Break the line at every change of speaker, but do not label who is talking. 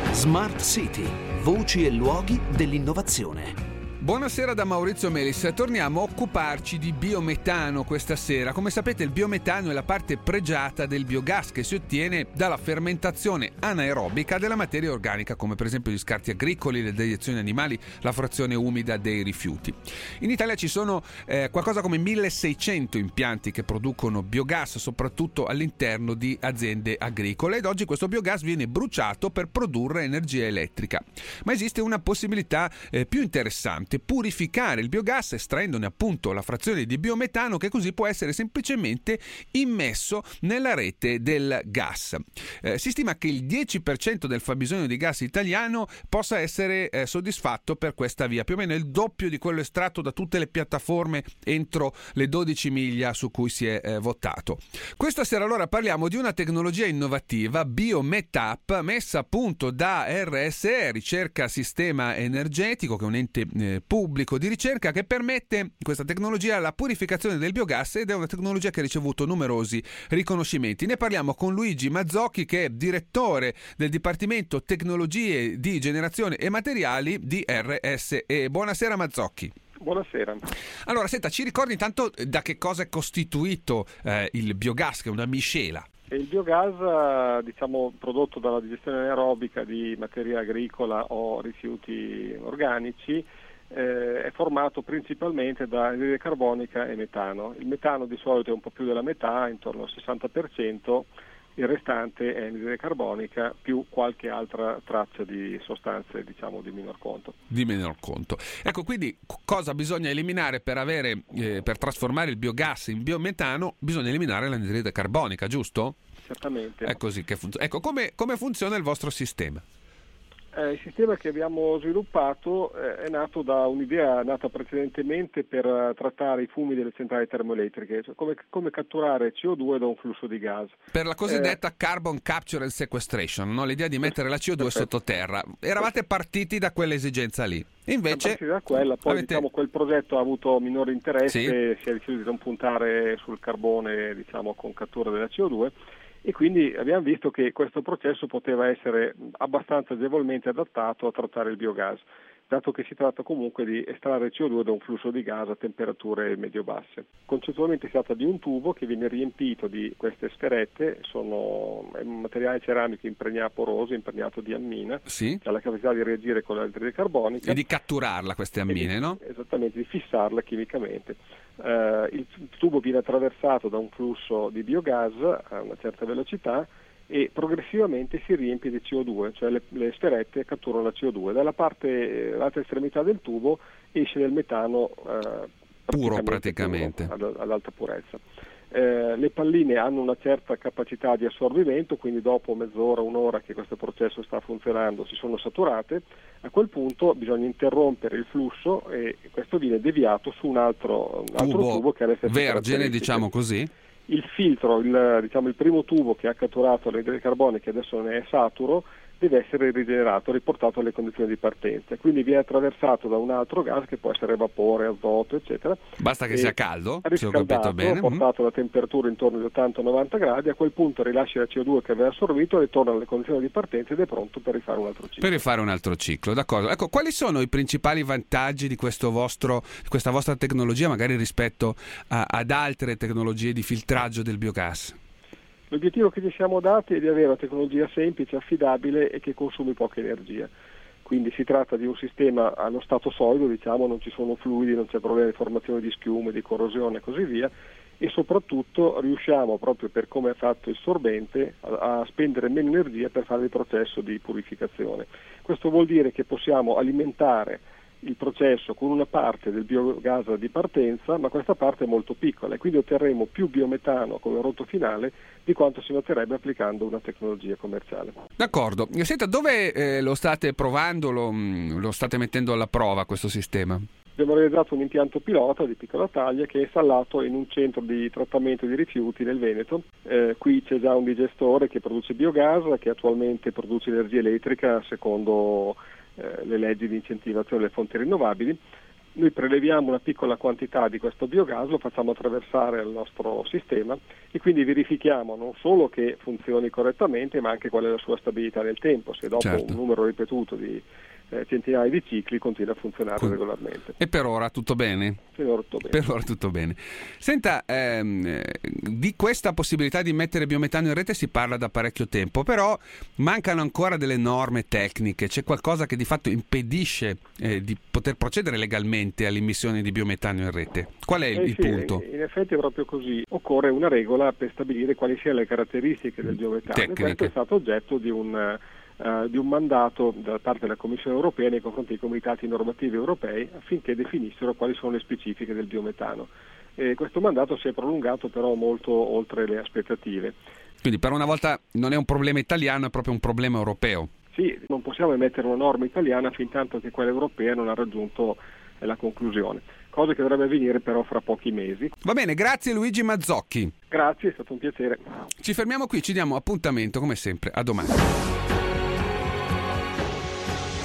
Smart City, voci e luoghi dell'innovazione.
Buonasera da Maurizio Melis, torniamo a occuparci di biometano questa sera. Come sapete, il biometano è la parte pregiata del biogas che si ottiene dalla fermentazione anaerobica della materia organica, come per esempio gli scarti agricoli, le deiezioni animali, la frazione umida dei rifiuti. In Italia ci sono qualcosa come 1600 impianti che producono biogas, soprattutto all'interno di aziende agricole, ed oggi questo biogas viene bruciato per produrre energia elettrica. Ma esiste una possibilità più interessante: purificare il biogas estraendone appunto la frazione di biometano, che così può essere semplicemente immesso nella rete del gas. Si stima che il 10% del fabbisogno di gas italiano possa essere soddisfatto per questa via, più o meno il doppio di quello estratto da tutte le piattaforme entro le 12 miglia su cui si è votato. Questa sera allora parliamo di una tecnologia innovativa, BioMetUp, messa a punto da RSE, Ricerca Sistema Energetico, che è un ente pubblico di ricerca che permette, questa tecnologia, la purificazione del biogas, ed è una tecnologia che ha ricevuto numerosi riconoscimenti. Ne parliamo con Luigi Mazzocchi, che è direttore del Dipartimento Tecnologie di Generazione e Materiali di RSE. Buonasera Mazzocchi.
Buonasera.
Allora, senta, ci ricordi intanto da che cosa è costituito il biogas, che è una miscela?
Il biogas, prodotto dalla digestione anaerobica di materia agricola o rifiuti organici, è formato principalmente da anidride carbonica e metano. Il metano di solito è un po' più della metà, intorno al 60%, il restante è anidride carbonica più qualche altra traccia di sostanze di minor conto. Di minor conto.
Ecco, quindi cosa bisogna eliminare per trasformare il biogas in biometano? Bisogna eliminare l'anidride carbonica, giusto?
Certamente.
È così che funziona. Ecco, come funziona il vostro sistema?
Il sistema che abbiamo sviluppato è nato da un'idea nata precedentemente per trattare i fumi delle centrali termoelettriche, cioè come catturare CO2 da un flusso di gas.
Per la cosiddetta Carbon Capture and Sequestration, no? L'idea di mettere la CO2 sottoterra. Eravate partiti da quell'esigenza lì. Invece,
da quella, poi quel progetto ha avuto minore interesse,
sì.
Si è deciso di non puntare sul carbone con cattura della CO2. E quindi abbiamo visto che questo processo poteva essere abbastanza agevolmente adattato a trattare il biogas, dato che si tratta comunque di estrarre CO2 da un flusso di gas a temperature medio-basse. Concettualmente si tratta di un tubo che viene riempito di queste sferette, è un materiale ceramico poroso, impregnato di ammina,
sì.
Che ha la capacità di reagire con l'anidride carbonica.
E di catturarla, queste ammine, no?
Esattamente, di fissarla chimicamente. Il tubo viene attraversato da un flusso di biogas a una certa velocità e progressivamente si riempie di CO2, cioè le sferette catturano la CO2. Dall'altra estremità del tubo esce del metano
puro praticamente
all'alta purezza. Le palline hanno una certa capacità di assorbimento, quindi dopo mezz'ora, un'ora che questo processo sta funzionando si sono saturate. A quel punto bisogna interrompere il flusso e questo viene deviato su un altro tubo che ha le stesse
vergine, diciamo così.
Il filtro, il primo tubo che ha catturato l'anidride carbonica, che adesso ne è saturo, deve essere rigenerato, riportato alle condizioni di partenza, quindi viene attraversato da un altro gas che può essere vapore, azoto, eccetera.
Basta che sia caldo, se ho
riscaldato,
capito bene.
portato a temperatura intorno agli 80-90 gradi, a quel punto rilascia la CO2 che aveva assorbito, ritorna alle condizioni di partenza ed è pronto per rifare un altro ciclo. D'accordo. Ecco, quali sono i principali vantaggi di questa vostra tecnologia, magari rispetto ad altre tecnologie di filtraggio del biogas? L'obiettivo che ci siamo dati è di avere una tecnologia semplice, affidabile e che consumi poca energia. Quindi si tratta di un sistema allo stato solido, non ci sono fluidi, non c'è problema di formazione di schiume, di corrosione e così via, e soprattutto riusciamo, proprio per come è fatto il sorbente, a spendere meno energia per fare il processo di purificazione. Questo vuol dire che possiamo alimentare il processo con una parte del biogas di partenza, ma questa parte è molto piccola e quindi otterremo più biometano come prodotto finale di quanto si otterrebbe applicando una tecnologia commerciale.
D'accordo. Senta, dove lo state provando, lo state mettendo alla prova questo sistema?
Abbiamo realizzato un impianto pilota di piccola taglia che è installato in un centro di trattamento di rifiuti nel Veneto. Qui c'è già un digestore che produce biogas, che attualmente produce energia elettrica secondo le leggi di incentivazione delle fonti rinnovabili. Noi preleviamo una piccola quantità di questo biogas, lo facciamo attraversare al nostro sistema e quindi verifichiamo non solo che funzioni correttamente, ma anche qual è la sua stabilità nel tempo, se dopo un numero ripetuto di centinaia di cicli continua a funzionare regolarmente.
E per ora tutto bene?
Per ora tutto bene.
Senta, di questa possibilità di mettere biometano in rete si parla da parecchio tempo, però mancano ancora delle norme tecniche, c'è qualcosa che di fatto impedisce di poter procedere legalmente all'immissione di biometano in rete. Qual è il punto?
In effetti è proprio così. Occorre una regola per stabilire quali siano le caratteristiche del biometano.
Tecniche.
E questo è stato oggetto di un mandato da parte della Commissione europea nei confronti dei comitati normativi europei affinché definissero quali sono le specifiche del biometano. Questo mandato si è prolungato però molto oltre le aspettative.
Quindi per una volta non è un problema italiano, è proprio un problema europeo.
Sì, non possiamo emettere una norma italiana fin tanto che quella europea non ha raggiunto la conclusione, cosa che dovrebbe avvenire però fra pochi mesi.
Va bene, grazie Luigi Mazzocchi.
Grazie, è stato un piacere.
Ci fermiamo qui, ci diamo appuntamento come sempre a domani.